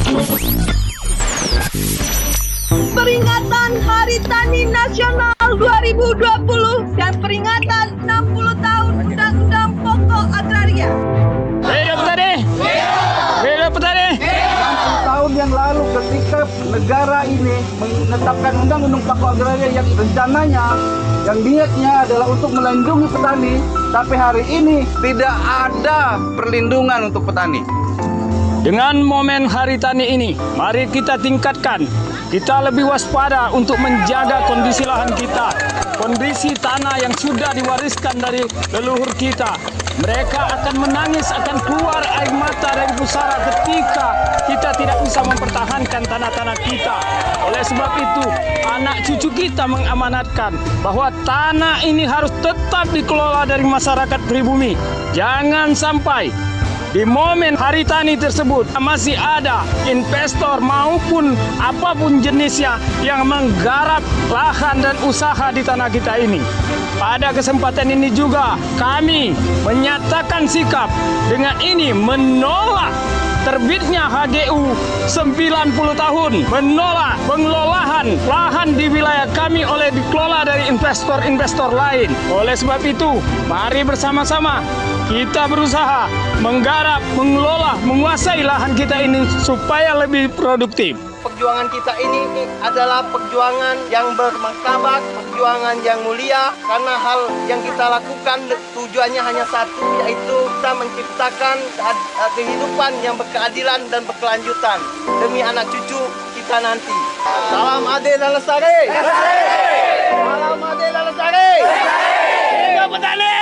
Peringatan Hari Tani Nasional 2020 dan peringatan 60 tahun Undang-Undang Pokok Agraria. Hidup petani! Hidup petani! 60 tahun yang lalu ketika negara ini menetapkan Undang-Undang Pokok Agraria yang rencananya, yang niatnya adalah untuk melindungi petani, tapi hari ini tidak ada perlindungan untuk petani. Dengan momen Hari Tani ini, mari kita tingkatkan. Kita lebih waspada untuk menjaga kondisi lahan kita, kondisi tanah yang sudah diwariskan dari leluhur kita. Mereka akan menangis, akan keluar air mata dari pusara ketika kita tidak bisa mempertahankan tanah-tanah kita. Oleh sebab itu, anak cucu kita mengamanatkan bahwa tanah ini harus tetap dikelola dari masyarakat pribumi. Jangan sampai di momen Hari Tani tersebut masih ada investor maupun apapun jenisnya yang menggarap lahan dan usaha di tanah kita ini. Pada kesempatan ini juga kami menyatakan sikap dengan ini menolak terbitnya HGU 90 tahun, menolak pengelolaan lahan di wilayah kami oleh dikelola dari investor-investor lain. Oleh sebab itu, mari bersama-sama kita berusaha menggarap, mengelola, menguasai lahan kita ini supaya lebih produktif. Perjuangan kita ini adalah perjuangan yang bermartabat, perjuangan yang mulia, karena hal yang kita lakukan tujuannya hanya satu, yaitu kita menciptakan kehidupan yang berkeadilan dan berkelanjutan demi anak cucu kita nanti. Salam Ade dan Lestari! Salam Ade dan Lestari! Hidup petani!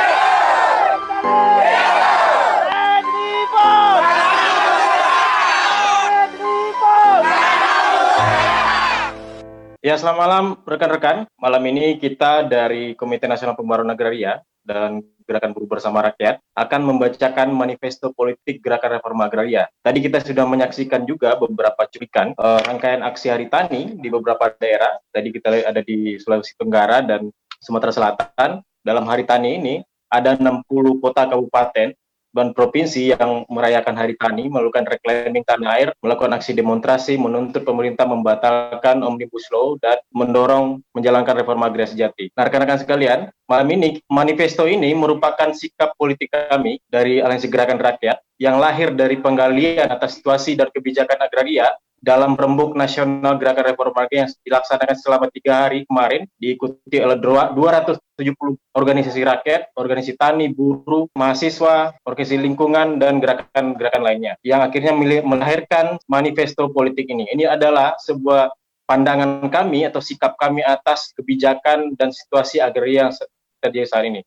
Ya, selamat malam rekan-rekan. Malam ini kita dari Komite Nasional Pembaruan Agraria dan Gerakan Buruh Bersama Rakyat akan membacakan manifesto politik Gerakan Reforma Agraria. Tadi kita sudah menyaksikan juga beberapa cuplikan rangkaian aksi Hari Tani di beberapa daerah. Tadi kita lihat ada di Sulawesi Tenggara dan Sumatera Selatan. Dalam Hari Tani ini ada 60 kota kabupaten dan provinsi yang merayakan Hari Tani, melakukan reclaiming tanah air, melakukan aksi demonstrasi, menuntut pemerintah membatalkan Omnibus Law dan mendorong menjalankan reforma agraria sejati. Nah, rekan-rekan sekalian, malam ini manifesto ini merupakan sikap politik kami dari Aliansi Gerakan Rakyat yang lahir dari penggalian atas situasi dan kebijakan agraria dalam Rembuk Nasional Gerakan Reforma Agraria yang dilaksanakan selama 3 hari kemarin, diikuti oleh 270 organisasi rakyat, organisasi tani, buruh, mahasiswa, organisasi lingkungan, dan gerakan-gerakan lainnya, yang akhirnya melahirkan manifesto politik ini. Ini adalah sebuah pandangan kami atau sikap kami atas kebijakan dan situasi agraria yang terjadi saat ini,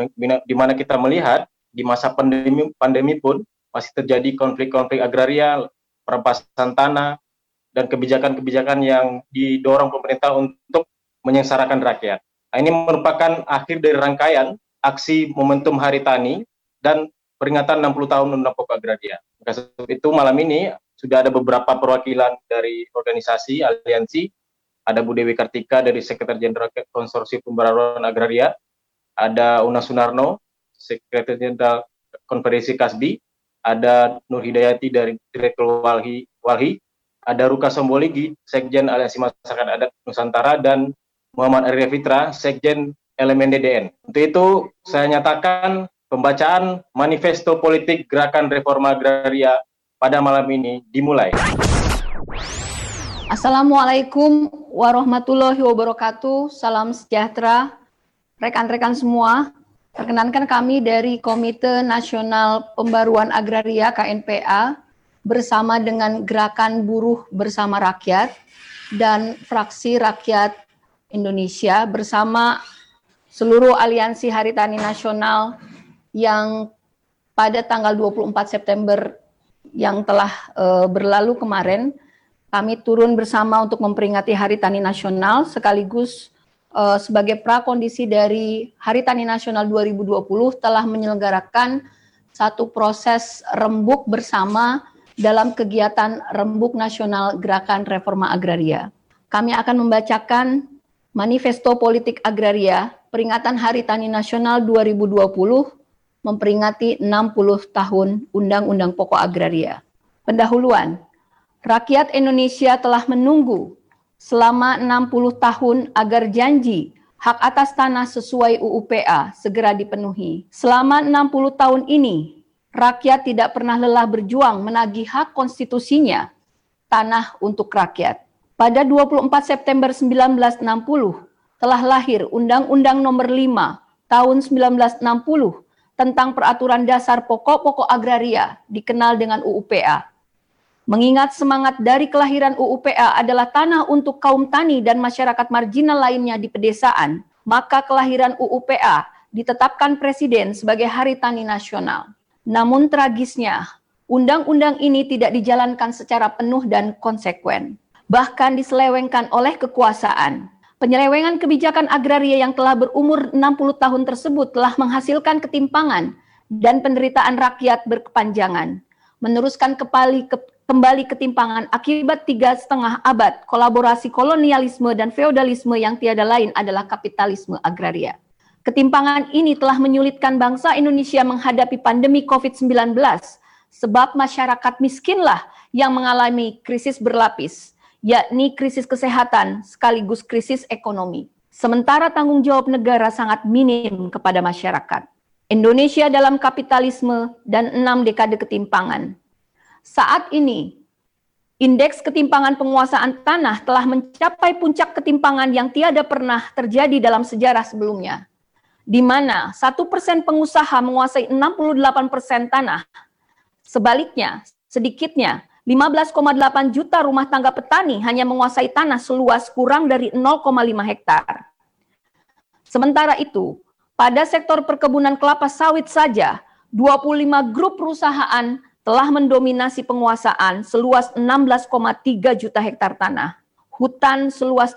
di mana kita melihat di masa pandemi pun masih terjadi konflik-konflik agraria, perampasan tanah, dan kebijakan-kebijakan yang didorong pemerintah untuk menyengsarakan rakyat. Nah, ini merupakan akhir dari rangkaian aksi momentum Hari Tani dan peringatan 60 tahun Undang-Undang Pokok Agraria. Maka itu malam ini sudah ada beberapa perwakilan dari organisasi, aliansi. Ada Bu Dewi Kartika dari Sekretariat Jenderal Konsorsium Pembaruan Agraria, ada Una Sunarno, Sekretariat Jenderal Konferensi Kasbi, ada Nur Hidayati dari Direktur Walhi, ada Ruka Somboligi, Sekjen Aliansi Masyarakat Adat Nusantara, dan Muhammad Arya Fitra, Sekjen Elemen DDN. Untuk itu, saya nyatakan pembacaan manifesto politik Gerakan Reforma Agraria pada malam ini dimulai. Assalamualaikum warahmatullahi wabarakatuh. Salam sejahtera, rekan-rekan semua. Perkenankan kami dari Komite Nasional Pembaruan Agraria KNPA bersama dengan Gerakan Buruh Bersama Rakyat dan Fraksi Rakyat Indonesia bersama seluruh aliansi Hari Tani Nasional yang pada tanggal 24 September yang telah berlalu kemarin, kami turun bersama untuk memperingati Hari Tani Nasional sekaligus sebagai prakondisi dari Hari Tani Nasional 2020 telah menyelenggarakan satu proses rembuk bersama dalam kegiatan Rembuk Nasional Gerakan Reforma Agraria. Kami akan membacakan Manifesto Politik Agraria peringatan Hari Tani Nasional 2020 memperingati 60 tahun Undang-Undang Pokok Agraria. Pendahuluan, Rakyat Indonesia telah menunggu selama 60 tahun agar janji hak atas tanah sesuai UU-PA segera dipenuhi. Selama 60 tahun ini, rakyat tidak pernah lelah berjuang menagih hak konstitusinya, tanah untuk rakyat. Pada 24 September 1960, telah lahir Undang-Undang Nomor 5 Tahun 1960 tentang Peraturan Dasar Pokok-Pokok Agraria, dikenal dengan UU-PA. Mengingat semangat dari kelahiran UU-PA adalah tanah untuk kaum tani dan masyarakat marginal lainnya di pedesaan, maka kelahiran UU-PA ditetapkan Presiden sebagai Hari Tani Nasional. Namun tragisnya, undang-undang ini tidak dijalankan secara penuh dan konsekuen, bahkan diselewengkan oleh kekuasaan. Penyelewengan kebijakan agraria yang telah berumur 60 tahun tersebut telah menghasilkan ketimpangan dan penderitaan rakyat berkepanjangan, meneruskan kembali ketimpangan akibat 3,5 abad kolaborasi kolonialisme dan feodalisme yang tiada lain adalah kapitalisme agraria. Ketimpangan ini telah menyulitkan bangsa Indonesia menghadapi pandemi COVID-19, sebab masyarakat miskinlah yang mengalami krisis berlapis, yakni krisis kesehatan sekaligus krisis ekonomi. Sementara tanggung jawab negara sangat minim kepada masyarakat. Indonesia dalam kapitalisme dan 6 dekade ketimpangan. Saat ini, indeks ketimpangan penguasaan tanah telah mencapai puncak ketimpangan yang tiada pernah terjadi dalam sejarah sebelumnya, di mana 1% pengusaha menguasai 68% tanah. Sebaliknya, sedikitnya 15,8 juta rumah tangga petani hanya menguasai tanah seluas kurang dari 0,5 hektar. Sementara itu, pada sektor perkebunan kelapa sawit saja, 25 grup perusahaan telah mendominasi penguasaan seluas 16,3 juta hektar tanah. Hutan seluas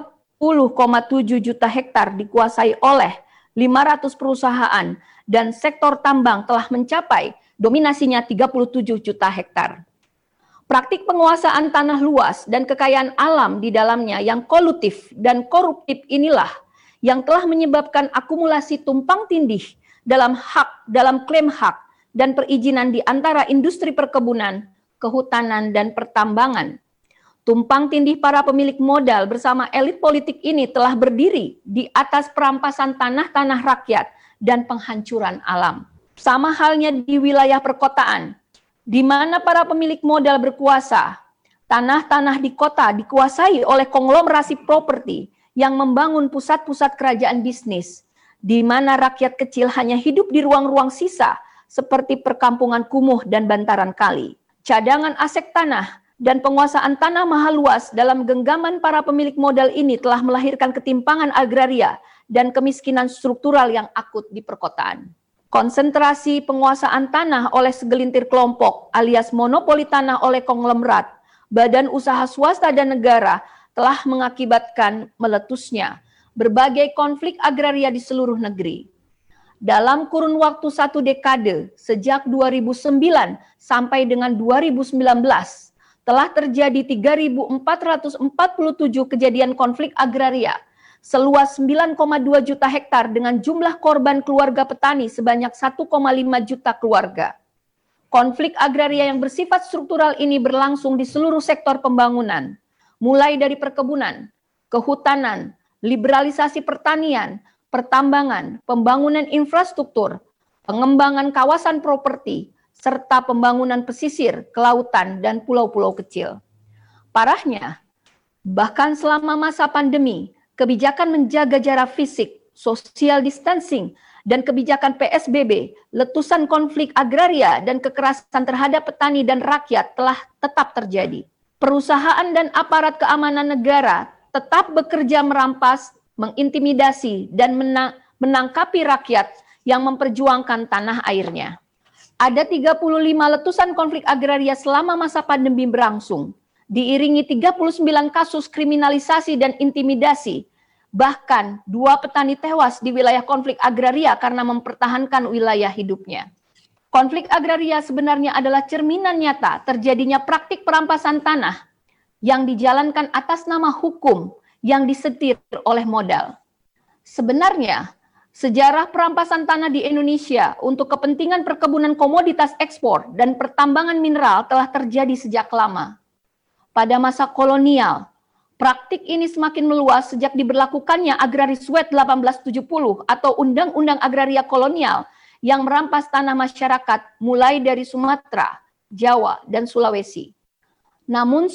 30,7 juta hektar dikuasai oleh 500 perusahaan dan sektor tambang telah mencapai dominasinya 37 juta hektar. Praktik penguasaan tanah luas dan kekayaan alam di dalamnya yang kolutif dan koruptif inilah yang telah menyebabkan akumulasi tumpang tindih dalam klaim hak dan perizinan di antara industri perkebunan, kehutanan, dan pertambangan. Tumpang tindih para pemilik modal bersama elit politik ini telah berdiri di atas perampasan tanah-tanah rakyat dan penghancuran alam. Sama halnya di wilayah perkotaan, di mana para pemilik modal berkuasa. Tanah-tanah di kota dikuasai oleh konglomerasi properti yang membangun pusat-pusat kerajaan bisnis, di mana rakyat kecil hanya hidup di ruang-ruang sisa seperti perkampungan kumuh dan bantaran kali. Cadangan aset tanah dan penguasaan tanah mahal luas dalam genggaman para pemilik modal ini telah melahirkan ketimpangan agraria dan kemiskinan struktural yang akut di perkotaan. Konsentrasi penguasaan tanah oleh segelintir kelompok alias monopoli tanah oleh konglomerat, badan usaha swasta dan negara telah mengakibatkan meletusnya berbagai konflik agraria di seluruh negeri. Dalam kurun waktu 1 dekade, sejak 2009 sampai dengan 2019, telah terjadi 3.447 kejadian konflik agraria, seluas 9,2 juta hektar dengan jumlah korban keluarga petani sebanyak 1,5 juta keluarga. Konflik agraria yang bersifat struktural ini berlangsung di seluruh sektor pembangunan, mulai dari perkebunan, kehutanan, liberalisasi pertanian, pertambangan, pembangunan infrastruktur, pengembangan kawasan properti, serta pembangunan pesisir, kelautan, dan pulau-pulau kecil. Parahnya, bahkan selama masa pandemi, kebijakan menjaga jarak fisik, social distancing, dan kebijakan PSBB, letusan konflik agraria dan kekerasan terhadap petani dan rakyat telah tetap terjadi. Perusahaan dan aparat keamanan negara tetap bekerja merampas, mengintimidasi, dan menangkapi rakyat yang memperjuangkan tanah airnya. Ada 35 letusan konflik agraria selama masa pandemi berlangsung, diiringi 39 kasus kriminalisasi dan intimidasi. Bahkan 2 petani tewas di wilayah konflik agraria karena mempertahankan wilayah hidupnya. Konflik agraria sebenarnya adalah cerminan nyata terjadinya praktik perampasan tanah yang dijalankan atas nama hukum yang disetir oleh modal. Sebenarnya, sejarah perampasan tanah di Indonesia untuk kepentingan perkebunan komoditas ekspor dan pertambangan mineral telah terjadi sejak lama. pada masa kolonial. Praktik ini semakin meluas sejak diberlakukannya Agrariswet 1870 atau Undang-Undang Agraria Kolonial yang merampas tanah masyarakat mulai dari Sumatera, Jawa, dan Sulawesi. Namun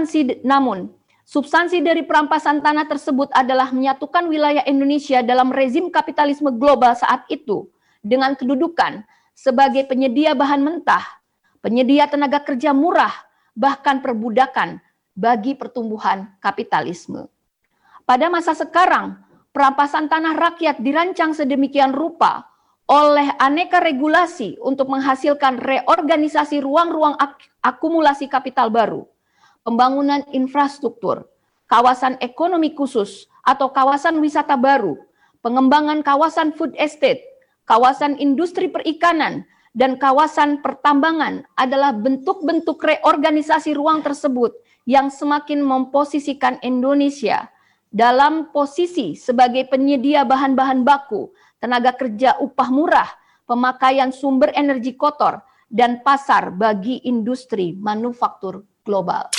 substansi dari perampasan tanah tersebut adalah menyatukan wilayah Indonesia dalam rezim kapitalisme global saat itu dengan kedudukan sebagai penyedia bahan mentah, penyedia tenaga kerja murah, bahkan perbudakan bagi pertumbuhan kapitalisme. Pada masa sekarang, perampasan tanah rakyat dirancang sedemikian rupa oleh aneka regulasi untuk menghasilkan reorganisasi ruang-ruang akumulasi kapital baru, pembangunan infrastruktur, kawasan ekonomi khusus atau kawasan wisata baru, pengembangan kawasan food estate, kawasan industri perikanan, dan kawasan pertambangan adalah bentuk-bentuk reorganisasi ruang tersebut yang semakin memposisikan Indonesia dalam posisi sebagai penyedia bahan-bahan baku, tenaga kerja upah murah, pemakaian sumber energi kotor, dan pasar bagi industri manufaktur global.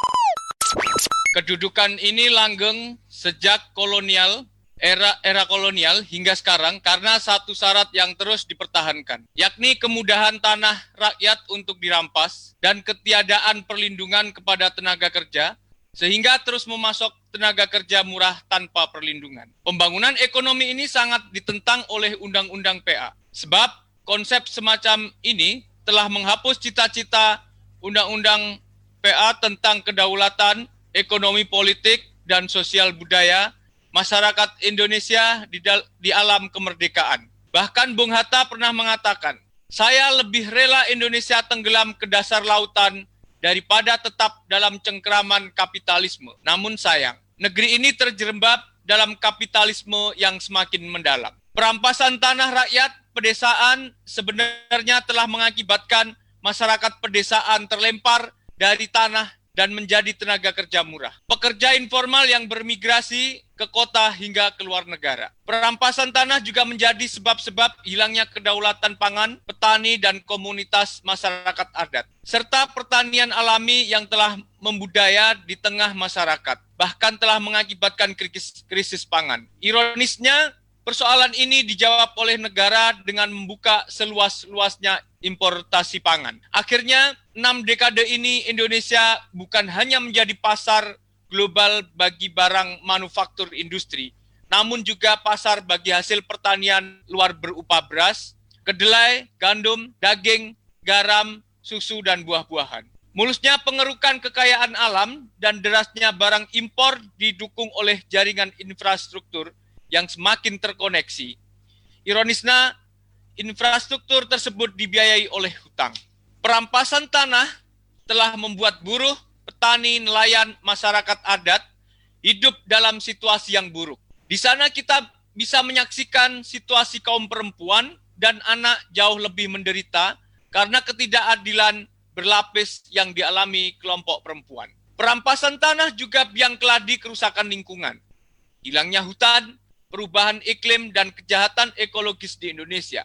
Kedudukan ini langgeng sejak kolonial, era kolonial hingga sekarang karena satu syarat yang terus dipertahankan, yakni kemudahan tanah rakyat untuk dirampas dan ketiadaan perlindungan kepada tenaga kerja, sehingga terus memasok tenaga kerja murah tanpa perlindungan. Pembangunan ekonomi ini sangat ditentang oleh Undang-Undang PA, sebab konsep semacam ini telah menghapus cita-cita Undang-Undang PA tentang kedaulatan ekonomi politik dan sosial budaya masyarakat Indonesia di alam kemerdekaan. Bahkan Bung Hatta pernah mengatakan, saya lebih rela Indonesia tenggelam ke dasar lautan daripada tetap dalam cengkeraman kapitalisme. Namun sayang, negeri ini terjerembab dalam kapitalisme yang semakin mendalam. Perampasan tanah rakyat pedesaan sebenarnya telah mengakibatkan masyarakat pedesaan terlempar dari tanah dan menjadi tenaga kerja murah. Pekerja informal yang bermigrasi ke kota hingga ke luar negara. Perampasan tanah juga menjadi sebab-sebab hilangnya kedaulatan pangan, petani, dan komunitas masyarakat adat. Serta pertanian alami yang telah membudaya di tengah masyarakat. Bahkan telah mengakibatkan krisis pangan. Ironisnya, persoalan ini dijawab oleh negara dengan membuka seluas-luasnya importasi pangan. Akhirnya, 6 dekade ini Indonesia bukan hanya menjadi pasar global bagi barang manufaktur industri, namun juga pasar bagi hasil pertanian luar berupa beras, kedelai, gandum, daging, garam, susu, dan buah-buahan. Mulusnya pengerukan kekayaan alam dan derasnya barang impor didukung oleh jaringan infrastruktur yang semakin terkoneksi. Ironisnya, infrastruktur tersebut dibiayai oleh hutang. Perampasan tanah telah membuat buruh, petani, nelayan, masyarakat adat hidup dalam situasi yang buruk. Di sana kita bisa menyaksikan situasi kaum perempuan dan anak jauh lebih menderita karena ketidakadilan berlapis yang dialami kelompok perempuan. Perampasan tanah juga biang keladi kerusakan lingkungan, hilangnya hutan, perubahan iklim, dan kejahatan ekologis di Indonesia.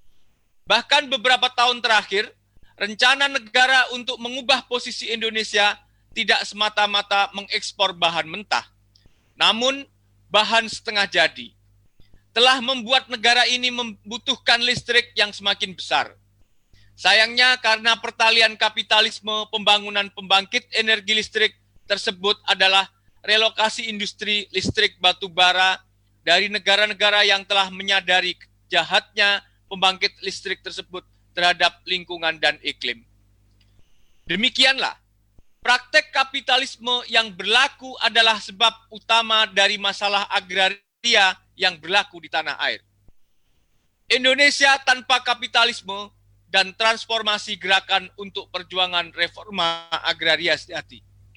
Bahkan beberapa tahun terakhir, rencana negara untuk mengubah posisi Indonesia tidak semata-mata mengekspor bahan mentah, namun bahan setengah jadi. Telah membuat negara ini membutuhkan listrik yang semakin besar. Sayangnya karena pertalian kapitalisme, pembangunan pembangkit energi listrik tersebut adalah relokasi industri listrik batu bara dari negara-negara yang telah menyadari jahatnya pembangkit listrik tersebut terhadap lingkungan dan iklim. Demikianlah, praktek kapitalisme yang berlaku adalah sebab utama dari masalah agraria yang berlaku di tanah air. Indonesia tanpa kapitalisme dan transformasi gerakan untuk perjuangan reforma agraria sejati.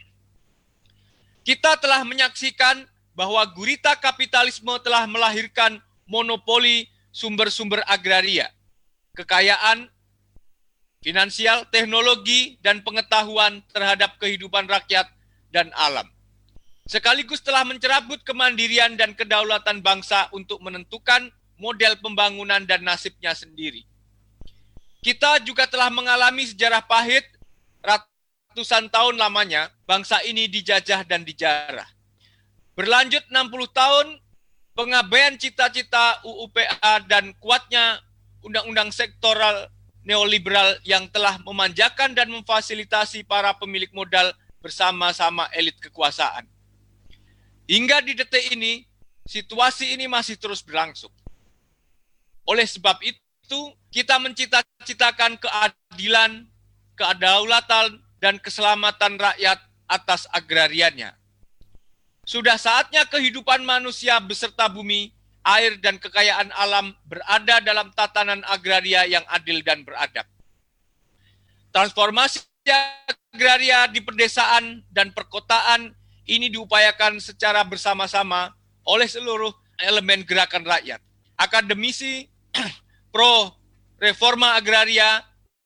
Kita telah menyaksikan bahwa gurita kapitalisme telah melahirkan monopoli sumber-sumber agraria, kekayaan, finansial, teknologi, dan pengetahuan terhadap kehidupan rakyat dan alam. Sekaligus telah mencerabut kemandirian dan kedaulatan bangsa untuk menentukan model pembangunan dan nasibnya sendiri. Kita juga telah mengalami sejarah pahit, ratusan tahun lamanya bangsa ini dijajah dan dijarah. Berlanjut 60 tahun, pengabaian cita-cita UUPA dan kuatnya undang-undang sektoral neoliberal yang telah memanjakan dan memfasilitasi para pemilik modal bersama-sama elit kekuasaan. Hingga di detik ini, situasi ini masih terus berlangsung. Oleh sebab itu, kita mencita-citakan keadilan, kedaulatan, dan keselamatan rakyat atas agrariannya. Sudah saatnya kehidupan manusia beserta bumi, air, dan kekayaan alam berada dalam tatanan agraria yang adil dan beradab. Transformasi agraria di pedesaan dan perkotaan ini diupayakan secara bersama-sama oleh seluruh elemen gerakan rakyat, akademisi, pro reforma agraria,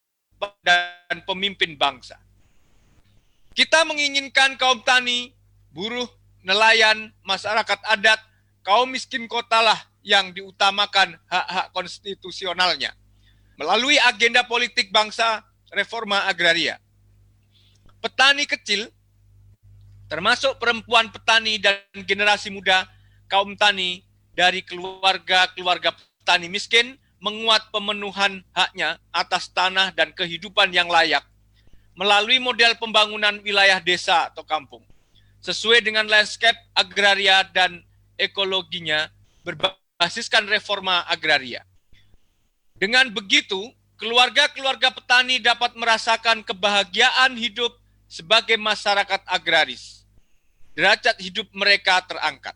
dan pemimpin bangsa. Kita menginginkan kaum tani, buruh, nelayan, masyarakat adat, kaum miskin kota lah yang diutamakan hak-hak konstitusionalnya melalui agenda politik bangsa reforma agraria. Petani kecil, termasuk perempuan petani dan generasi muda, kaum tani dari keluarga-keluarga petani miskin, menguat pemenuhan haknya atas tanah dan kehidupan yang layak melalui model pembangunan wilayah desa atau kampung, sesuai dengan landscape agraria dan ekologinya berbasiskan reforma agraria. Dengan begitu, keluarga-keluarga petani dapat merasakan kebahagiaan hidup sebagai masyarakat agraris. Derajat hidup mereka terangkat.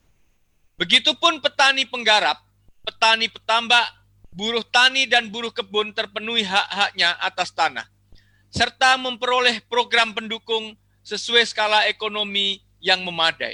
Begitupun petani penggarap, petani petambak, buruh tani dan buruh kebun terpenuhi hak-haknya atas tanah, serta memperoleh program pendukung sesuai skala ekonomi yang memadai.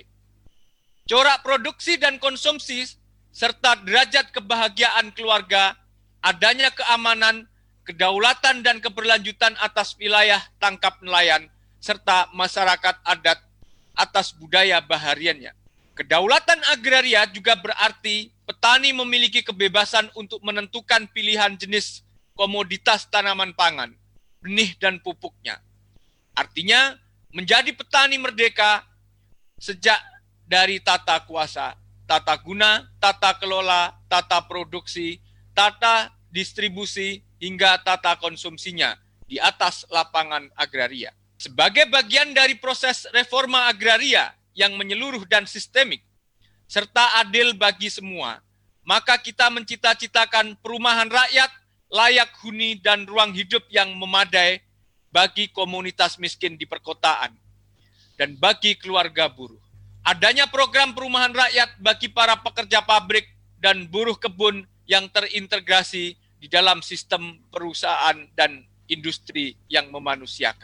Corak produksi dan konsumsi, serta derajat kebahagiaan keluarga, adanya keamanan, kedaulatan dan keberlanjutan atas wilayah tangkap nelayan, serta masyarakat adat atas budaya bahariannya. Kedaulatan agraria juga berarti petani memiliki kebebasan untuk menentukan pilihan jenis komoditas tanaman pangan, benih dan pupuknya. Artinya, menjadi petani merdeka sejak dari tata kuasa, tata guna, tata kelola, tata produksi, tata distribusi, hingga tata konsumsinya di atas lapangan agraria. Sebagai bagian dari proses reforma agraria yang menyeluruh dan sistemik, serta adil bagi semua, maka kita mencita-citakan perumahan rakyat, layak huni dan ruang hidup yang memadai bagi komunitas miskin di perkotaan dan bagi keluarga buruh. Adanya program perumahan rakyat bagi para pekerja pabrik dan buruh kebun yang terintegrasi di dalam sistem perusahaan dan industri yang memanusiakan.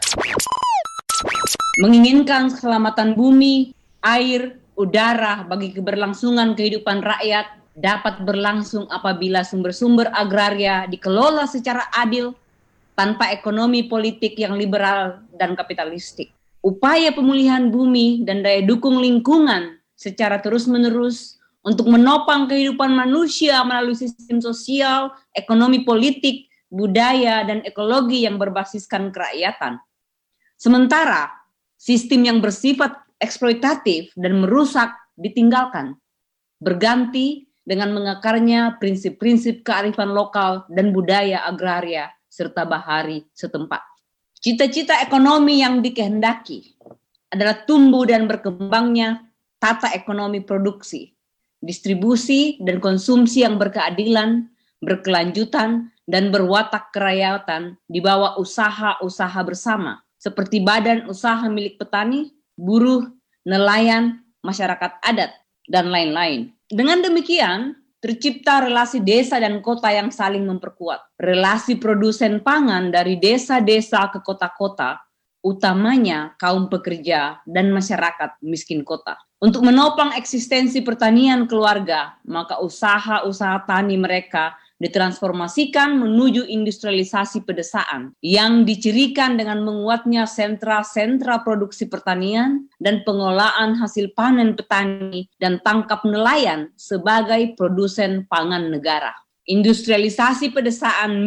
Menginginkan keselamatan bumi, air, udara bagi keberlangsungan kehidupan rakyat dapat berlangsung apabila sumber-sumber agraria dikelola secara adil tanpa ekonomi politik yang liberal dan kapitalistik. Upaya pemulihan bumi dan daya dukung lingkungan secara terus-menerus untuk menopang kehidupan manusia melalui sistem sosial, ekonomi politik, budaya, dan ekologi yang berbasiskan kerakyatan. Sementara, sistem yang bersifat eksploitatif dan merusak ditinggalkan, berganti dengan mengakarnya prinsip-prinsip kearifan lokal dan budaya agraria serta bahari setempat. Cita-cita ekonomi yang dikehendaki adalah tumbuh dan berkembangnya tata ekonomi produksi, distribusi dan konsumsi yang berkeadilan, berkelanjutan, dan berwatak kerakyatan di bawah usaha-usaha bersama, seperti badan usaha milik petani, buruh, nelayan, masyarakat adat, dan lain-lain. Dengan demikian, tercipta relasi desa dan kota yang saling memperkuat. Relasi produsen pangan dari desa-desa ke kota-kota, utamanya kaum pekerja dan masyarakat miskin kota. Untuk menopang eksistensi pertanian keluarga, maka usaha-usaha tani mereka ditransformasikan menuju industrialisasi pedesaan yang dicirikan dengan menguatnya sentra-sentra produksi pertanian dan pengolahan hasil panen petani dan tangkap nelayan sebagai produsen pangan negara. Industrialisasi pedesaan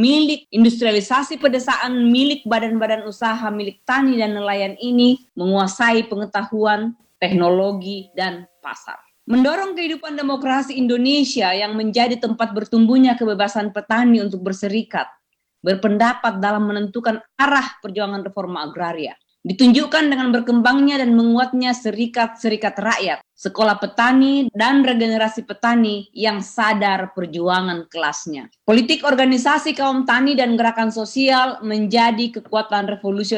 milik badan-badan usaha milik tani dan nelayan ini menguasai pengetahuan, teknologi, dan pasar. Mendorong kehidupan demokrasi Indonesia yang menjadi tempat bertumbuhnya kebebasan petani untuk berserikat, berpendapat dalam menentukan arah perjuangan reforma agraria. Ditunjukkan dengan berkembangnya dan menguatnya serikat-serikat rakyat, sekolah petani, dan regenerasi petani yang sadar perjuangan kelasnya. Politik organisasi kaum tani dan gerakan sosial menjadi kekuatan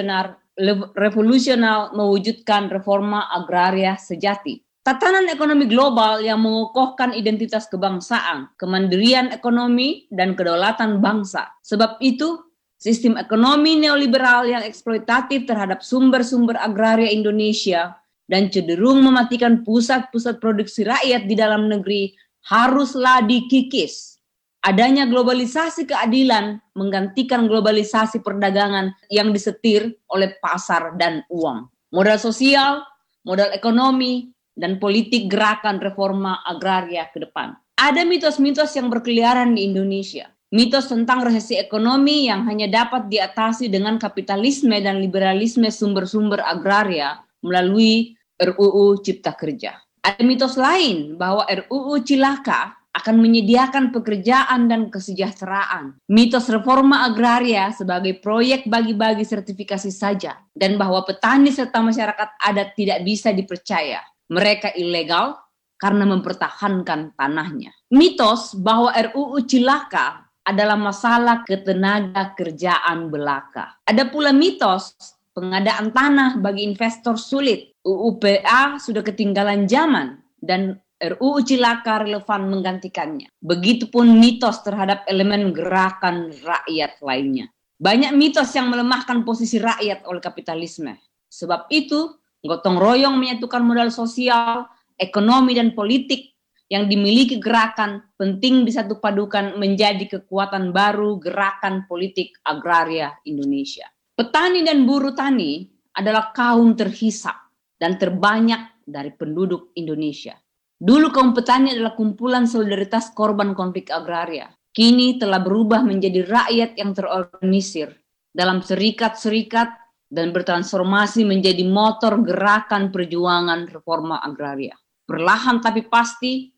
revolusional mewujudkan reforma agraria sejati. Tatanan ekonomi global yang mengokohkan identitas kebangsaan, kemandirian ekonomi, dan kedaulatan bangsa. Sebab itu, sistem ekonomi neoliberal yang eksploitatif terhadap sumber-sumber agraria Indonesia dan cenderung mematikan pusat-pusat produksi rakyat di dalam negeri haruslah dikikis. Adanya globalisasi keadilan menggantikan globalisasi perdagangan yang disetir oleh pasar dan uang. Modal sosial, modal ekonomi, dan politik gerakan reforma agraria ke depan. Ada mitos-mitos yang berkeliaran di Indonesia. Mitos tentang resesi ekonomi yang hanya dapat diatasi dengan kapitalisme dan liberalisme sumber-sumber agraria melalui RUU Cipta Kerja. Ada mitos lain bahwa RUU Cilaka akan menyediakan pekerjaan dan kesejahteraan. Mitos reforma agraria sebagai proyek bagi-bagi sertifikasi saja, dan bahwa petani serta masyarakat adat tidak bisa dipercaya. Mereka ilegal karena mempertahankan tanahnya. Mitos bahwa RUU Cilaka adalah masalah ketenaga kerjaan belaka. Ada pula mitos pengadaan tanah bagi investor sulit. UUPA sudah ketinggalan zaman dan RUU Cilaka relevan menggantikannya. Begitupun mitos terhadap elemen gerakan rakyat lainnya. Banyak mitos yang melemahkan posisi rakyat oleh kapitalisme. Sebab itu, gotong royong menyatukan modal sosial, ekonomi, dan politik yang dimiliki gerakan penting disatu padukan menjadi kekuatan baru gerakan politik agraria Indonesia. Petani dan buruh tani adalah kaum terhisap dan terbanyak dari penduduk Indonesia. Dulu kaum petani adalah kumpulan solidaritas korban konflik agraria. Kini telah berubah menjadi rakyat yang terorganisir dalam serikat-serikat dan bertransformasi menjadi motor gerakan perjuangan reforma agraria. Perlahan tapi pasti,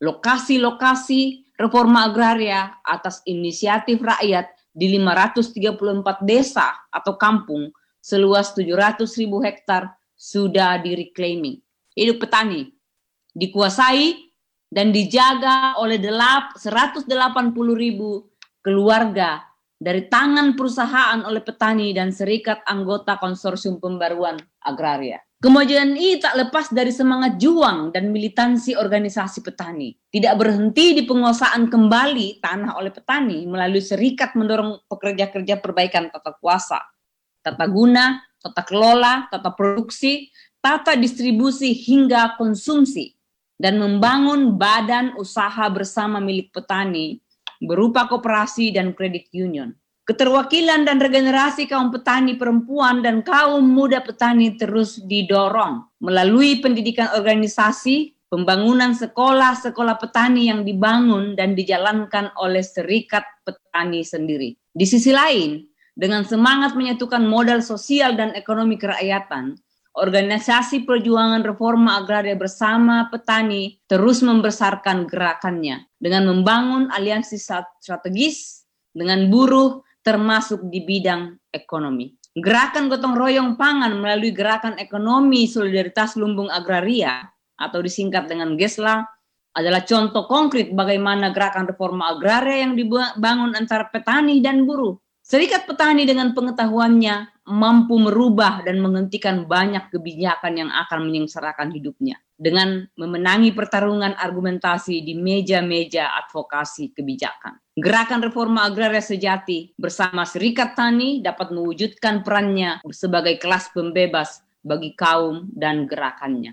lokasi-lokasi reforma agraria atas inisiatif rakyat di 534 desa atau kampung seluas 700.000 hektar sudah direclaiming. Hidup petani dikuasai dan dijaga oleh 180.000 keluarga dari tangan perusahaan oleh petani dan serikat anggota konsorsium pembaruan agraria. Kemajuan ini tak lepas dari semangat juang dan militansi organisasi petani. Tidak berhenti di penguasaan kembali tanah oleh petani melalui serikat mendorong pekerja-kerja perbaikan tata kuasa, tata guna, tata kelola, tata produksi, tata distribusi hingga konsumsi, dan membangun badan usaha bersama milik petani berupa koperasi dan kredit union. Keterwakilan dan regenerasi kaum petani perempuan dan kaum muda petani terus didorong melalui pendidikan organisasi, pembangunan sekolah-sekolah petani yang dibangun dan dijalankan oleh serikat petani sendiri. Di sisi lain, dengan semangat menyatukan modal sosial dan ekonomi kerakyatan, organisasi perjuangan reforma agraria bersama petani terus membesarkan gerakannya dengan membangun aliansi strategis dengan buruh termasuk di bidang ekonomi. Gerakan gotong royong pangan melalui gerakan ekonomi solidaritas lumbung agraria atau disingkat dengan GESLA adalah contoh konkret bagaimana gerakan reforma agraria yang dibangun antara petani dan buruh. Serikat petani dengan pengetahuannya mampu merubah dan menghentikan banyak kebijakan yang akan menyengsarakan hidupnya dengan memenangi pertarungan argumentasi di meja-meja advokasi kebijakan. Gerakan reforma agraria sejati bersama serikat tani dapat mewujudkan perannya sebagai kelas pembebas bagi kaum dan gerakannya.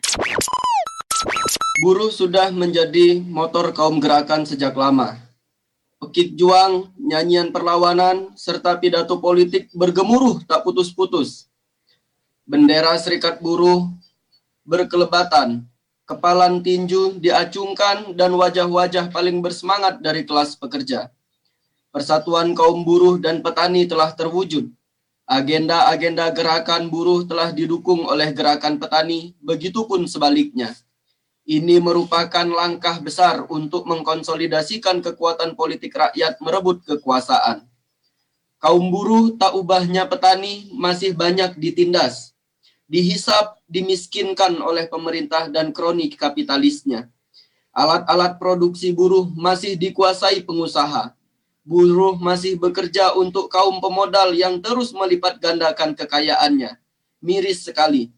Buruh sudah menjadi motor kaum gerakan sejak lama. Pekik juang, nyanyian perlawanan, serta pidato politik bergemuruh tak putus-putus. Bendera serikat buruh berkelebatan, kepalan tinju diacungkan dan wajah-wajah paling bersemangat dari kelas pekerja. Persatuan kaum buruh dan petani telah terwujud. Agenda-agenda gerakan buruh telah didukung oleh gerakan petani, begitupun sebaliknya. Ini merupakan langkah besar untuk mengkonsolidasikan kekuatan politik rakyat merebut kekuasaan. Kaum buruh tak ubahnya petani masih banyak ditindas, dihisap, dimiskinkan oleh pemerintah dan kroni kapitalisnya. Alat-alat produksi buruh masih dikuasai pengusaha. Buruh masih bekerja untuk kaum pemodal yang terus melipat gandakan kekayaannya. Miris sekali.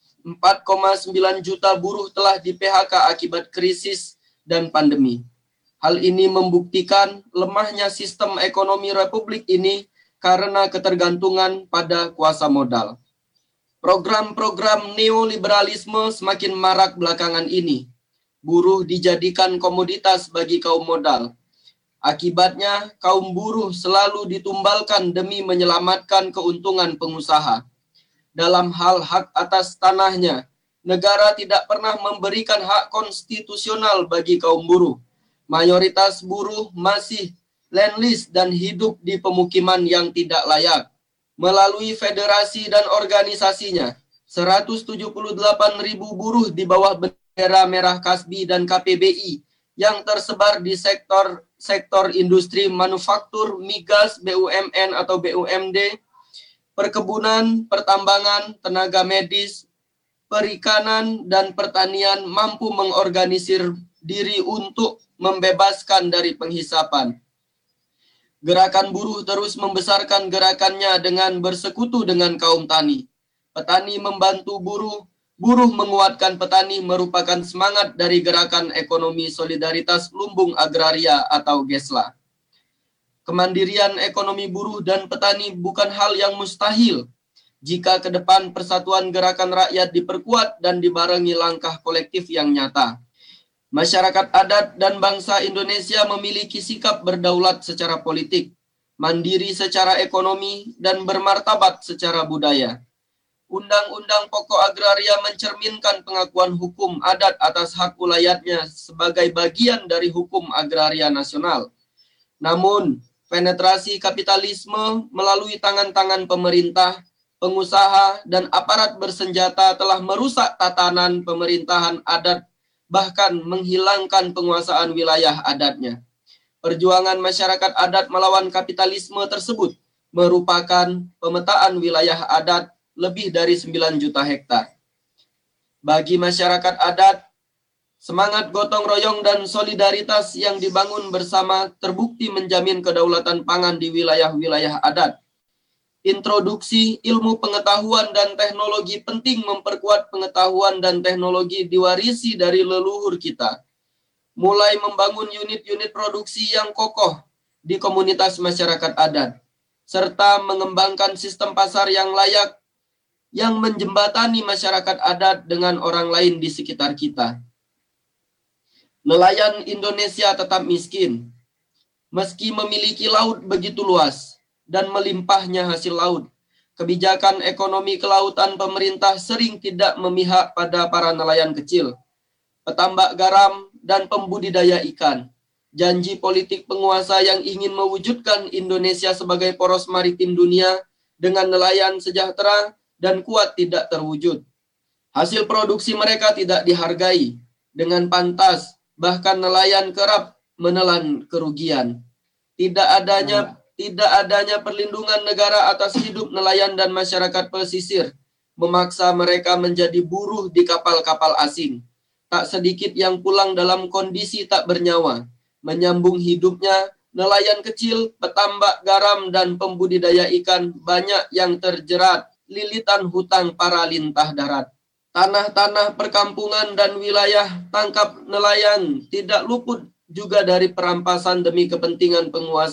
4,9 juta buruh telah di-PHK akibat krisis dan pandemi. Hal ini membuktikan lemahnya sistem ekonomi Republik ini karena ketergantungan pada kuasa modal. Program-program neoliberalisme semakin marak belakangan ini. Buruh dijadikan komoditas bagi kaum modal. Akibatnya, kaum buruh selalu ditumbalkan demi menyelamatkan keuntungan pengusaha. Dalam hal hak atas tanahnya, negara tidak pernah memberikan hak konstitusional bagi kaum buruh. Mayoritas buruh masih land-lease dan hidup di pemukiman yang tidak layak. Melalui federasi dan organisasinya, 178.000 buruh di bawah bendera Merah Kasbi dan KPBI yang tersebar di sektor industri manufaktur, migas, BUMN atau BUMD, perkebunan, pertambangan, tenaga medis, perikanan, dan pertanian mampu mengorganisir diri untuk membebaskan dari penghisapan. Gerakan buruh terus membesarkan gerakannya dengan bersekutu dengan kaum tani. Petani membantu buruh, buruh menguatkan petani merupakan semangat dari gerakan ekonomi solidaritas lumbung agraria atau GESLA. Kemandirian ekonomi buruh dan petani bukan hal yang mustahil jika ke depan persatuan gerakan rakyat diperkuat dan dibarengi langkah kolektif yang nyata. Masyarakat adat dan bangsa Indonesia memiliki sikap berdaulat secara politik, mandiri secara ekonomi, dan bermartabat secara budaya. Undang-Undang Pokok Agraria mencerminkan pengakuan hukum adat atas hak wilayahnya sebagai bagian dari hukum agraria nasional. Namun, penetrasi kapitalisme melalui tangan-tangan pemerintah, pengusaha, dan aparat bersenjata telah merusak tatanan pemerintahan adat, bahkan menghilangkan penguasaan wilayah adatnya. Perjuangan masyarakat adat melawan kapitalisme tersebut merupakan pemetaan wilayah adat lebih dari 9 juta hektar. Bagi masyarakat adat, semangat gotong royong dan solidaritas yang dibangun bersama terbukti menjamin kedaulatan pangan di wilayah-wilayah adat. Introduksi ilmu pengetahuan dan teknologi penting memperkuat pengetahuan dan teknologi diwarisi dari leluhur kita. Mulai membangun unit-unit produksi yang kokoh di komunitas masyarakat adat, serta mengembangkan sistem pasar yang layak yang menjembatani masyarakat adat dengan orang lain di sekitar kita. Nelayan Indonesia tetap miskin, meski memiliki laut begitu luas dan melimpahnya hasil laut. Kebijakan ekonomi kelautan pemerintah sering tidak memihak pada para nelayan kecil, petambak garam, dan pembudidaya ikan. Janji politik penguasa yang ingin mewujudkan Indonesia sebagai poros maritim dunia dengan nelayan sejahtera dan kuat tidak terwujud. Hasil produksi mereka tidak dihargai dengan pantas, bahkan nelayan kerap menelan kerugian. Tidak adanya perlindungan negara atas hidup nelayan dan masyarakat pesisir memaksa mereka menjadi buruh di kapal-kapal asing. Tak sedikit yang pulang dalam kondisi tak bernyawa. Menyambung hidupnya, nelayan kecil, petambak garam, dan pembudidaya ikan banyak yang terjerat lilitan hutang para lintah darat. Tanah-tanah perkampungan dan wilayah tangkap nelayan tidak luput juga dari perampasan demi kepentingan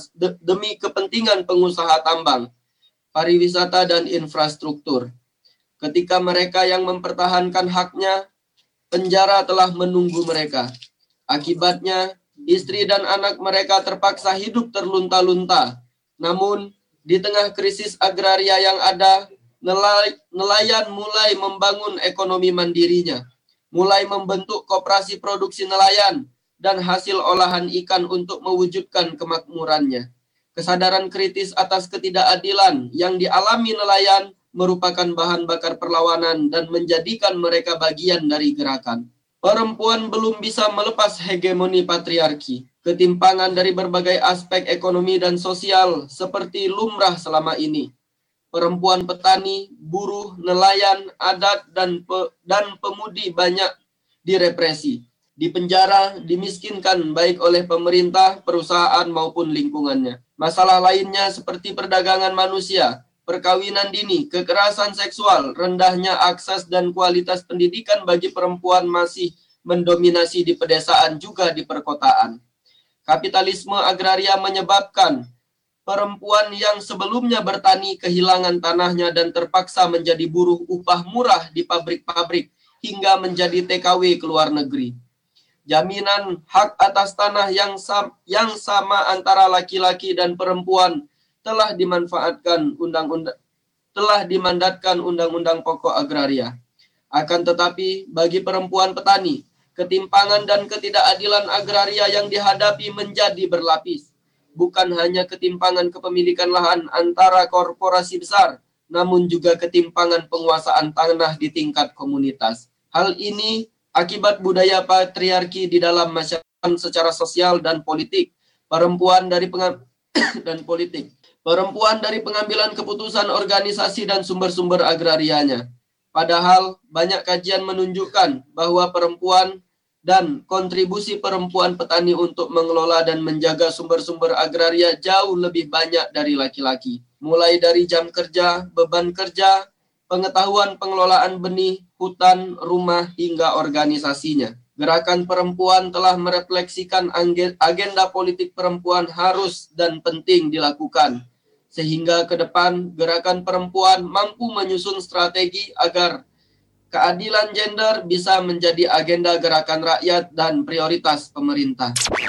pengusaha tambang, pariwisata, dan infrastruktur. Ketika mereka yang mempertahankan haknya, penjara telah menunggu mereka. Akibatnya, istri dan anak mereka terpaksa hidup terlunta-lunta. Namun, di tengah krisis agraria yang ada, nelayan mulai membangun ekonomi mandirinya, mulai membentuk koperasi produksi nelayan, dan hasil olahan ikan untuk mewujudkan kemakmurannya. Kesadaran kritis atas ketidakadilan yang dialami nelayan merupakan bahan bakar perlawanan dan menjadikan mereka bagian dari gerakan. Perempuan belum bisa melepas hegemoni patriarki. Ketimpangan dari berbagai aspek ekonomi dan sosial seperti lumrah selama ini. Perempuan petani, buruh, nelayan, adat, dan pemudi banyak direpresi, dipenjara, dimiskinkan baik oleh pemerintah, perusahaan, maupun lingkungannya. Masalah lainnya seperti perdagangan manusia, perkawinan dini, kekerasan seksual, rendahnya akses dan kualitas pendidikan bagi perempuan masih mendominasi di pedesaan juga di perkotaan. Kapitalisme agraria menyebabkan perempuan yang sebelumnya bertani kehilangan tanahnya dan terpaksa menjadi buruh upah murah di pabrik-pabrik hingga menjadi TKW ke luar negeri. Jaminan hak atas tanah yang sama antara laki-laki dan perempuan telah dimandatkan Undang-Undang Pokok Agraria. Akan tetapi bagi perempuan petani, ketimpangan dan ketidakadilan agraria yang dihadapi menjadi berlapis. Bukan hanya ketimpangan kepemilikan lahan antara korporasi besar, namun juga ketimpangan penguasaan tanah di tingkat komunitas. Hal ini akibat budaya patriarki di dalam masyarakat secara sosial dan politik. Perempuan dari pengambilan keputusan organisasi dan sumber-sumber agrarianya. Padahal banyak kajian menunjukkan bahwa perempuan dan kontribusi perempuan petani untuk mengelola dan menjaga sumber-sumber agraria jauh lebih banyak dari laki-laki. Mulai dari jam kerja, beban kerja, pengetahuan pengelolaan benih, hutan, rumah, hingga organisasinya. Gerakan perempuan telah merefleksikan agenda politik perempuan harus dan penting dilakukan. Sehingga ke depan gerakan perempuan mampu menyusun strategi agar keadilan gender bisa menjadi agenda gerakan rakyat dan prioritas pemerintah.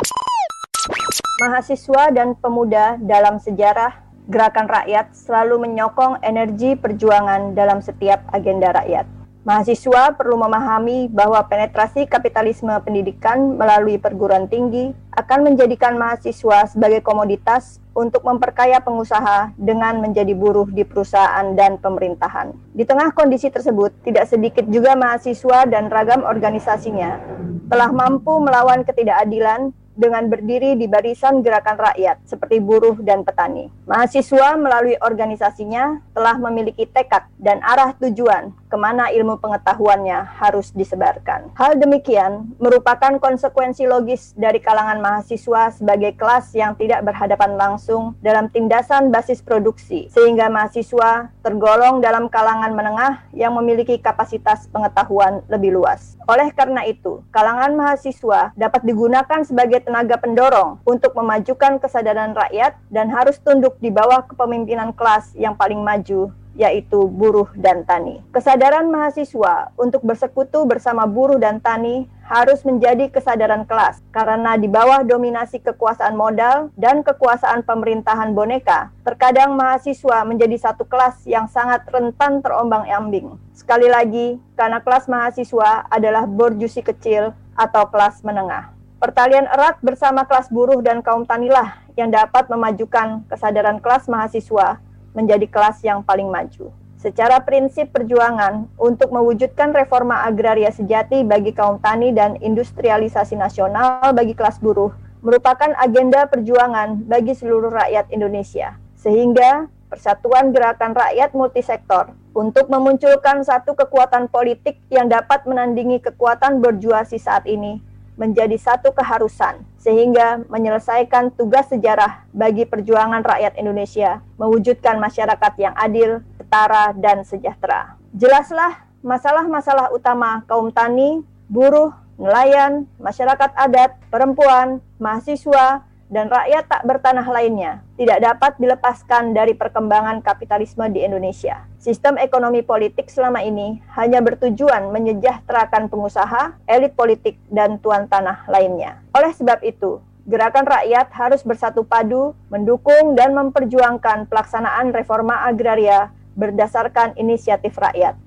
Mahasiswa dan pemuda dalam sejarah gerakan rakyat selalu menyokong energi perjuangan dalam setiap agenda rakyat. Mahasiswa perlu memahami bahwa penetrasi kapitalisme pendidikan melalui perguruan tinggi akan menjadikan mahasiswa sebagai komoditas untuk memperkaya pengusaha dengan menjadi buruh di perusahaan dan pemerintahan. Di tengah kondisi tersebut, tidak sedikit juga mahasiswa dan ragam organisasinya telah mampu melawan ketidakadilan dengan berdiri di barisan gerakan rakyat seperti buruh dan petani. Mahasiswa melalui organisasinya telah memiliki tekad dan arah tujuan kemana ilmu pengetahuannya harus disebarkan. Hal demikian merupakan konsekuensi logis dari kalangan mahasiswa sebagai kelas yang tidak berhadapan langsung dalam tindasan basis produksi, sehingga mahasiswa tergolong dalam kalangan menengah yang memiliki kapasitas pengetahuan lebih luas. Oleh karena itu, kalangan mahasiswa dapat digunakan sebagai tenaga pendorong untuk memajukan kesadaran rakyat dan harus tunduk di bawah kepemimpinan kelas yang paling maju, yaitu buruh dan tani. Kesadaran mahasiswa untuk bersekutu bersama buruh dan tani harus menjadi kesadaran kelas, karena di bawah dominasi kekuasaan modal dan kekuasaan pemerintahan boneka, terkadang mahasiswa menjadi satu kelas yang sangat rentan terombang-ambing. Sekali lagi, karena kelas mahasiswa adalah borjusi kecil atau kelas menengah. Pertalian erat bersama kelas buruh dan kaum tanilah yang dapat memajukan kesadaran kelas mahasiswa menjadi kelas yang paling maju. Secara prinsip perjuangan untuk mewujudkan reforma agraria sejati bagi kaum tani dan industrialisasi nasional bagi kelas buruh merupakan agenda perjuangan bagi seluruh rakyat Indonesia. Sehingga Persatuan Gerakan Rakyat Multisektor untuk memunculkan satu kekuatan politik yang dapat menandingi kekuatan borjuasi saat ini menjadi satu keharusan, sehingga menyelesaikan tugas sejarah bagi perjuangan rakyat Indonesia, mewujudkan masyarakat yang adil, setara, dan sejahtera. Jelaslah masalah-masalah utama kaum tani, buruh, nelayan, masyarakat adat, perempuan, mahasiswa, dan rakyat tak bertanah lainnya tidak dapat dilepaskan dari perkembangan kapitalisme di Indonesia. Sistem ekonomi politik selama ini hanya bertujuan menyejahterakan pengusaha, elit politik, dan tuan tanah lainnya. Oleh sebab itu, gerakan rakyat harus bersatu padu, mendukung dan memperjuangkan pelaksanaan reforma agraria berdasarkan inisiatif rakyat,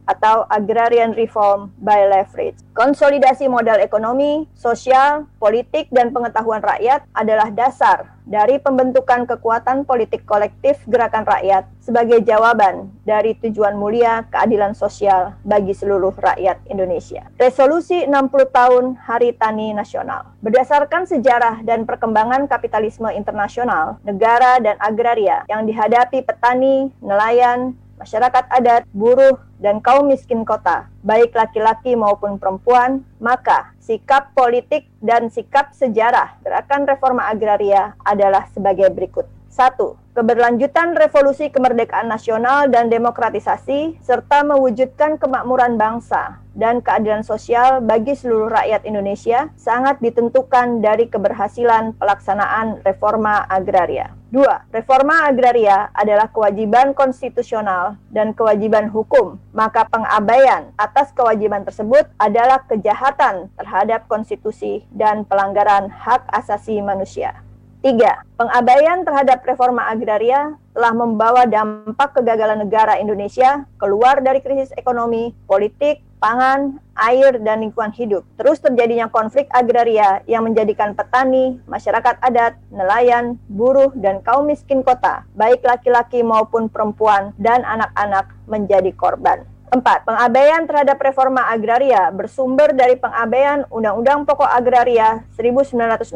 atau agrarian reform by leverage. Konsolidasi modal ekonomi, sosial, politik, dan pengetahuan rakyat adalah dasar dari pembentukan kekuatan politik kolektif gerakan rakyat sebagai jawaban dari tujuan mulia keadilan sosial bagi seluruh rakyat Indonesia. Resolusi 60 tahun Hari Tani Nasional. Berdasarkan sejarah dan perkembangan kapitalisme internasional, negara dan agraria yang dihadapi petani, nelayan, masyarakat adat, buruh, dan kaum miskin kota, baik laki-laki maupun perempuan, maka sikap politik dan sikap sejarah gerakan reforma agraria adalah sebagai berikut. 1. Keberlanjutan revolusi kemerdekaan nasional dan demokratisasi, serta mewujudkan kemakmuran bangsa dan keadilan sosial bagi seluruh rakyat Indonesia sangat ditentukan dari keberhasilan pelaksanaan reforma agraria. 2. Reforma agraria adalah kewajiban konstitusional dan kewajiban hukum, maka pengabaian atas kewajiban tersebut adalah kejahatan terhadap konstitusi dan pelanggaran hak asasi manusia. 3. Pengabaian terhadap reforma agraria telah membawa dampak kegagalan negara Indonesia keluar dari krisis ekonomi, politik, pangan, air, dan lingkungan hidup. Terus terjadinya konflik agraria yang menjadikan petani, masyarakat adat, nelayan, buruh, dan kaum miskin kota, baik laki-laki maupun perempuan dan anak-anak menjadi korban. 4. Pengabaian terhadap reforma agraria bersumber dari pengabaian Undang-Undang Pokok Agraria 1960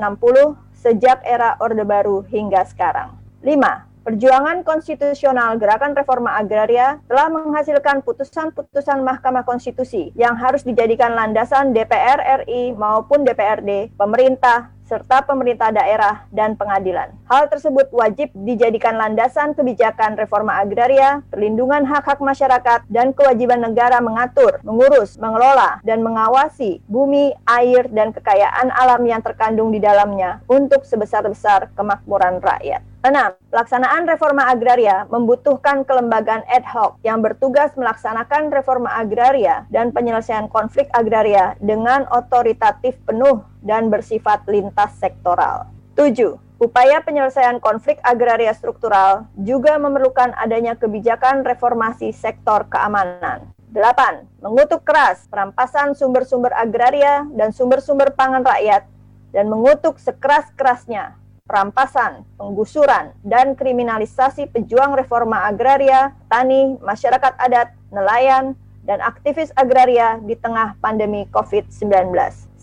sejak era Orde Baru hingga sekarang. 5. Perjuangan konstitusional gerakan reforma agraria telah menghasilkan putusan-putusan Mahkamah Konstitusi yang harus dijadikan landasan DPR RI maupun DPRD, pemerintah, serta pemerintah daerah dan pengadilan. Hal tersebut wajib dijadikan landasan kebijakan reforma agraria, perlindungan hak-hak masyarakat, dan kewajiban negara mengatur, mengurus, mengelola, dan mengawasi bumi, air, dan kekayaan alam yang terkandung di dalamnya untuk sebesar-besar kemakmuran rakyat. 6. Pelaksanaan reforma agraria membutuhkan kelembagaan ad hoc yang bertugas melaksanakan reforma agraria dan penyelesaian konflik agraria dengan otoritatif penuh dan bersifat lintas sektoral. 7. Upaya penyelesaian konflik agraria struktural juga memerlukan adanya kebijakan reformasi sektor keamanan. 8. Mengutuk keras perampasan sumber-sumber agraria dan sumber-sumber pangan rakyat dan mengutuk sekeras-kerasnya perampasan, penggusuran, dan kriminalisasi pejuang reforma agraria, tani, masyarakat adat, nelayan, dan aktivis agraria di tengah pandemi COVID-19.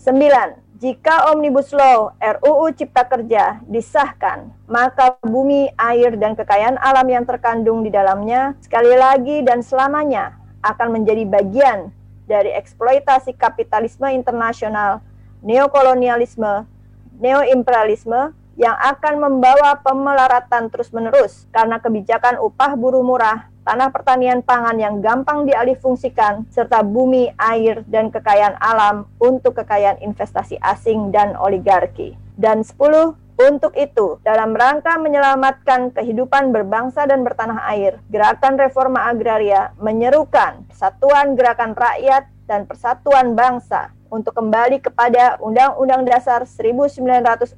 9. Jika Omnibus Law RUU Cipta Kerja disahkan, maka bumi, air, dan kekayaan alam yang terkandung di dalamnya sekali lagi dan selamanya akan menjadi bagian dari eksploitasi kapitalisme internasional, neokolonialisme, neoimperialisme, yang akan membawa pemelaratan terus-menerus karena kebijakan upah buruh murah, tanah pertanian pangan yang gampang dialihfungsikan, serta bumi, air, dan kekayaan alam untuk kekayaan investasi asing dan oligarki. Dan 10. Untuk itu, dalam rangka menyelamatkan kehidupan berbangsa dan bertanah air, Gerakan Reforma Agraria menyerukan persatuan gerakan rakyat dan persatuan bangsa untuk kembali kepada Undang-Undang Dasar 1945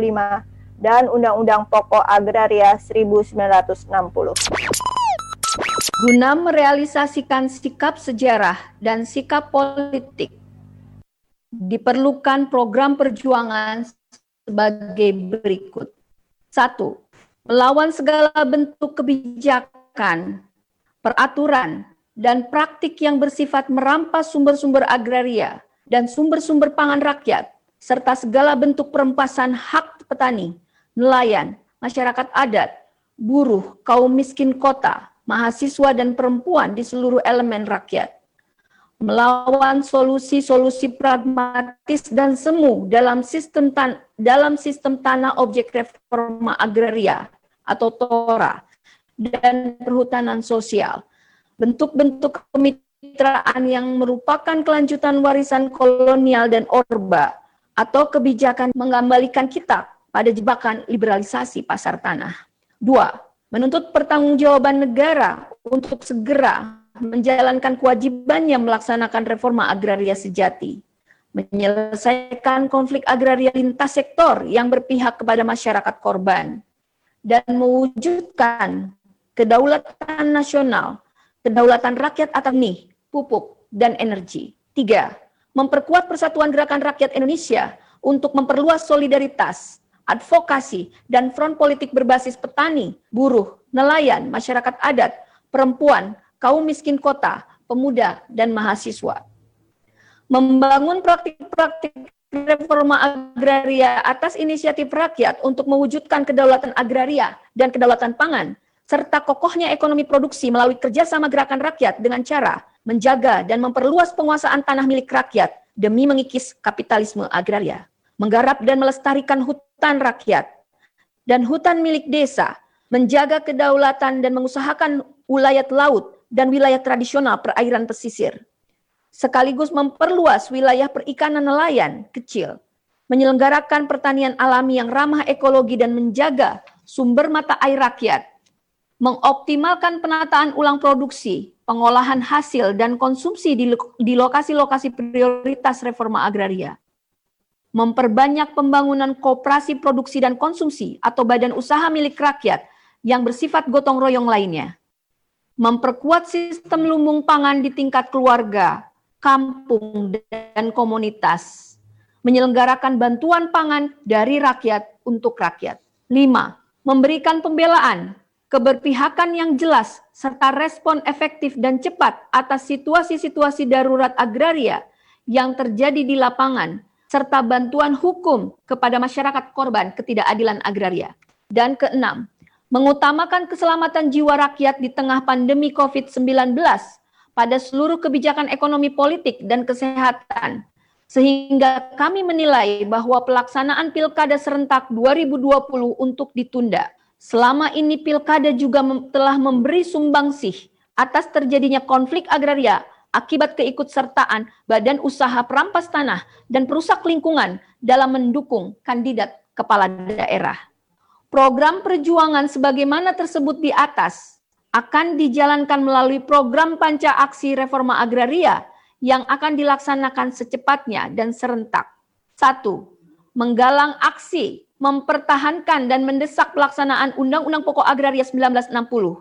dan Undang-Undang Pokok Agraria 1960. Guna merealisasikan sikap sejarah dan sikap politik, diperlukan program perjuangan sebagai berikut. 1. Melawan segala bentuk kebijakan, peraturan, dan praktik yang bersifat merampas sumber-sumber agraria dan sumber-sumber pangan rakyat, serta segala bentuk perampasan hak petani, nelayan, masyarakat adat, buruh, kaum miskin kota, mahasiswa, dan perempuan di seluruh elemen rakyat. Melawan solusi-solusi pragmatis dan semu dalam sistem tanah objek reforma agraria atau TORA dan perhutanan sosial. Bentuk-bentuk kemitraan yang merupakan kelanjutan warisan kolonial dan orba atau kebijakan mengembalikan kita pada jebakan liberalisasi pasar tanah. 2. Menuntut pertanggungjawaban negara untuk segera menjalankan kewajibannya melaksanakan reforma agraria sejati, menyelesaikan konflik agraria lintas sektor yang berpihak kepada masyarakat korban, dan mewujudkan kedaulatan nasional, kedaulatan rakyat atas nih, pupuk, dan energi. 3. Memperkuat Persatuan Gerakan Rakyat Indonesia untuk memperluas solidaritas, advokasi, dan front politik berbasis petani, buruh, nelayan, masyarakat adat, perempuan, kaum miskin kota, pemuda, dan mahasiswa. Membangun praktik-praktik reforma agraria atas inisiatif rakyat untuk mewujudkan kedaulatan agraria dan kedaulatan pangan, serta kokohnya ekonomi produksi melalui kerjasama gerakan rakyat dengan cara menjaga dan memperluas penguasaan tanah milik rakyat demi mengikis kapitalisme agraria, menggarap dan melestarikan hutan rakyat dan hutan milik desa, menjaga kedaulatan dan mengusahakan wilayah laut dan wilayah tradisional perairan pesisir, sekaligus memperluas wilayah perikanan nelayan kecil, menyelenggarakan pertanian alami yang ramah ekologi dan menjaga sumber mata air rakyat, mengoptimalkan penataan ulang produksi, pengolahan hasil, dan konsumsi di lokasi-lokasi prioritas reforma agraria, memperbanyak pembangunan koperasi produksi dan konsumsi atau badan usaha milik rakyat yang bersifat gotong royong lainnya, memperkuat sistem lumbung pangan di tingkat keluarga, kampung, dan komunitas, menyelenggarakan bantuan pangan dari rakyat untuk rakyat. 5. Memberikan pembelaan, keberpihakan yang jelas, serta respon efektif dan cepat atas situasi-situasi darurat agraria yang terjadi di lapangan, serta bantuan hukum kepada masyarakat korban ketidakadilan agraria. Dan 6. Mengutamakan keselamatan jiwa rakyat di tengah pandemi COVID-19 pada seluruh kebijakan ekonomi politik dan kesehatan, sehingga kami menilai bahwa pelaksanaan Pilkada serentak 2020 untuk ditunda. Selama ini Pilkada juga telah memberi sumbangsih atas terjadinya konflik agraria akibat keikutsertaan badan usaha perampas tanah dan perusak lingkungan dalam mendukung kandidat kepala daerah. Program perjuangan sebagaimana tersebut di atas akan dijalankan melalui program Panca Aksi Reforma Agraria yang akan dilaksanakan secepatnya dan serentak. 1. Menggalang aksi, mempertahankan dan mendesak pelaksanaan Undang-Undang Pokok Agraria 1960,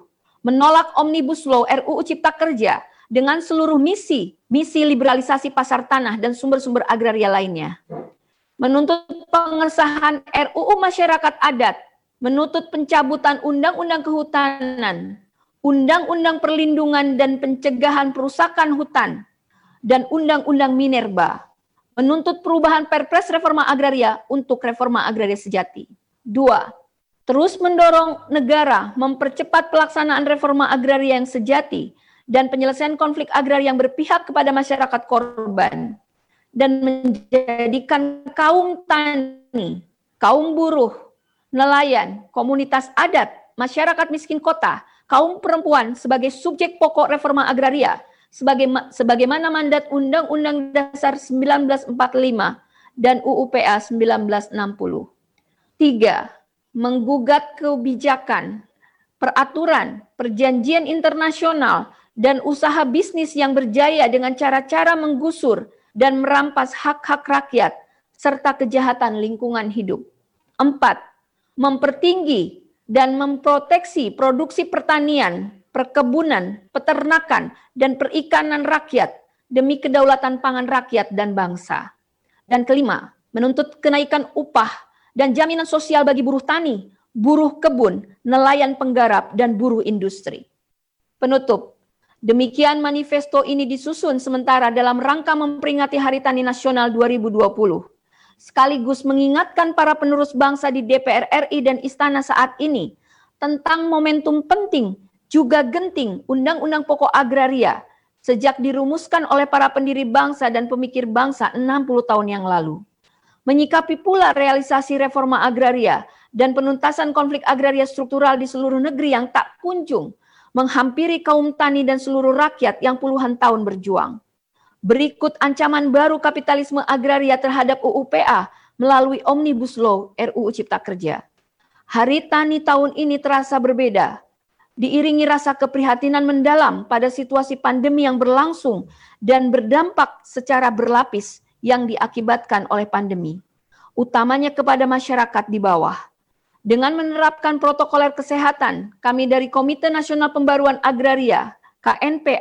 menolak Omnibus Law RUU Cipta Kerja dengan seluruh misi liberalisasi pasar tanah dan sumber-sumber agraria lainnya, menuntut pengesahan RUU Masyarakat Adat, menuntut pencabutan Undang-Undang Kehutanan, Undang-Undang Perlindungan dan Pencegahan Perusakan Hutan, dan Undang-Undang Minerba, menuntut perubahan Perpres Reforma Agraria untuk reforma agraria sejati. 2. Terus mendorong negara mempercepat pelaksanaan reforma agraria yang sejati dan penyelesaian konflik agraria yang berpihak kepada masyarakat korban, dan menjadikan kaum tani, kaum buruh, nelayan, komunitas adat, masyarakat miskin kota, kaum perempuan sebagai subjek pokok reforma agraria, sebagaimana mandat Undang-Undang Dasar 1945 dan UU-PA 1960. 3. Menggugat kebijakan, peraturan, perjanjian internasional, dan usaha bisnis yang berjaya dengan cara-cara menggusur dan merampas hak-hak rakyat, serta kejahatan lingkungan hidup. 4. Mempertinggi dan memproteksi produksi pertanian, perkebunan, peternakan, dan perikanan rakyat demi kedaulatan pangan rakyat dan bangsa. Dan 5, menuntut kenaikan upah dan jaminan sosial bagi buruh tani, buruh kebun, nelayan penggarap, dan buruh industri. Penutup, demikian manifesto ini disusun sementara dalam rangka memperingati Hari Tani Nasional 2020. Sekaligus mengingatkan para penerus bangsa di DPR RI dan Istana saat ini tentang momentum penting juga genting Undang-Undang Pokok Agraria sejak dirumuskan oleh para pendiri bangsa dan pemikir bangsa 60 tahun yang lalu. Menyikapi pula realisasi reforma agraria dan penuntasan konflik agraria struktural di seluruh negeri yang tak kunjung menghampiri kaum tani dan seluruh rakyat yang puluhan tahun berjuang. Berikut ancaman baru kapitalisme agraria terhadap UU-PA melalui Omnibus Law RUU Cipta Kerja. Hari Tani tahun ini terasa berbeda, diiringi rasa keprihatinan mendalam pada situasi pandemi yang berlangsung dan berdampak secara berlapis yang diakibatkan oleh pandemi, utamanya kepada masyarakat di bawah. Dengan menerapkan protokoler kesehatan, kami dari Komite Nasional Pembaruan Agraria, KNPA,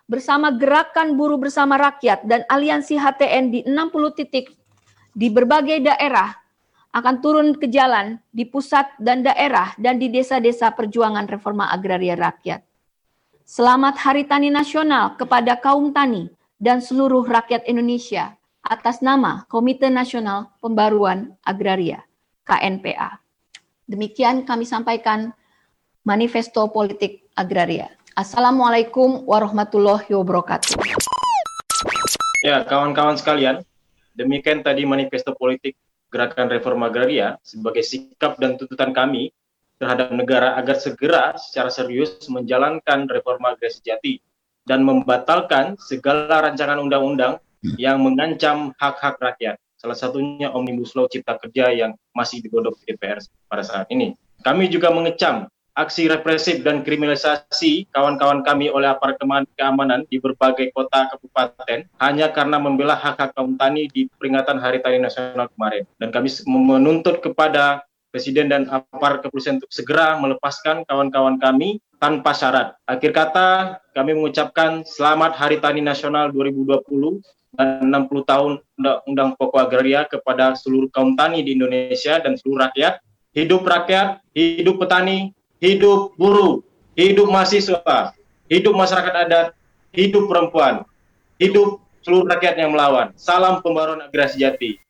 bersama Gerakan Buruh Bersama Rakyat dan Aliansi HTN di 60 titik di berbagai daerah akan turun ke jalan di pusat dan daerah dan di desa-desa perjuangan reforma agraria rakyat. Selamat Hari Tani Nasional kepada kaum tani dan seluruh rakyat Indonesia atas nama Komite Nasional Pembaruan Agraria, KNPA. Demikian kami sampaikan Manifesto Politik Agraria. Assalamualaikum warahmatullahi wabarakatuh. Ya, kawan-kawan sekalian, demikian tadi Manifesto Politik Gerakan Reforma Agraria sebagai sikap dan tuntutan kami terhadap negara agar segera secara serius menjalankan reforma agraria sejati dan membatalkan segala rancangan undang-undang yang mengancam hak-hak rakyat. Salah satunya Omnibus Law Cipta Kerja yang masih digodok di DPR pada saat ini. Kami juga mengecam aksi represif dan kriminalisasi kawan-kawan kami oleh aparat keamanan di berbagai kota kabupaten hanya karena membela hak-hak kaum tani di peringatan Hari Tani Nasional kemarin. Dan kami menuntut kepada Presiden dan aparat kepolisian untuk segera melepaskan kawan-kawan kami tanpa syarat. Akhir kata, kami mengucapkan Selamat Hari Tani Nasional 2020 dan 60 tahun Undang-Undang Pokok Agraria kepada seluruh kaum tani di Indonesia dan seluruh rakyat. Hidup rakyat, hidup petani, hidup buruh, hidup mahasiswa, hidup masyarakat adat, hidup perempuan, hidup seluruh rakyat yang melawan. Salam pembaruan agraria sejati.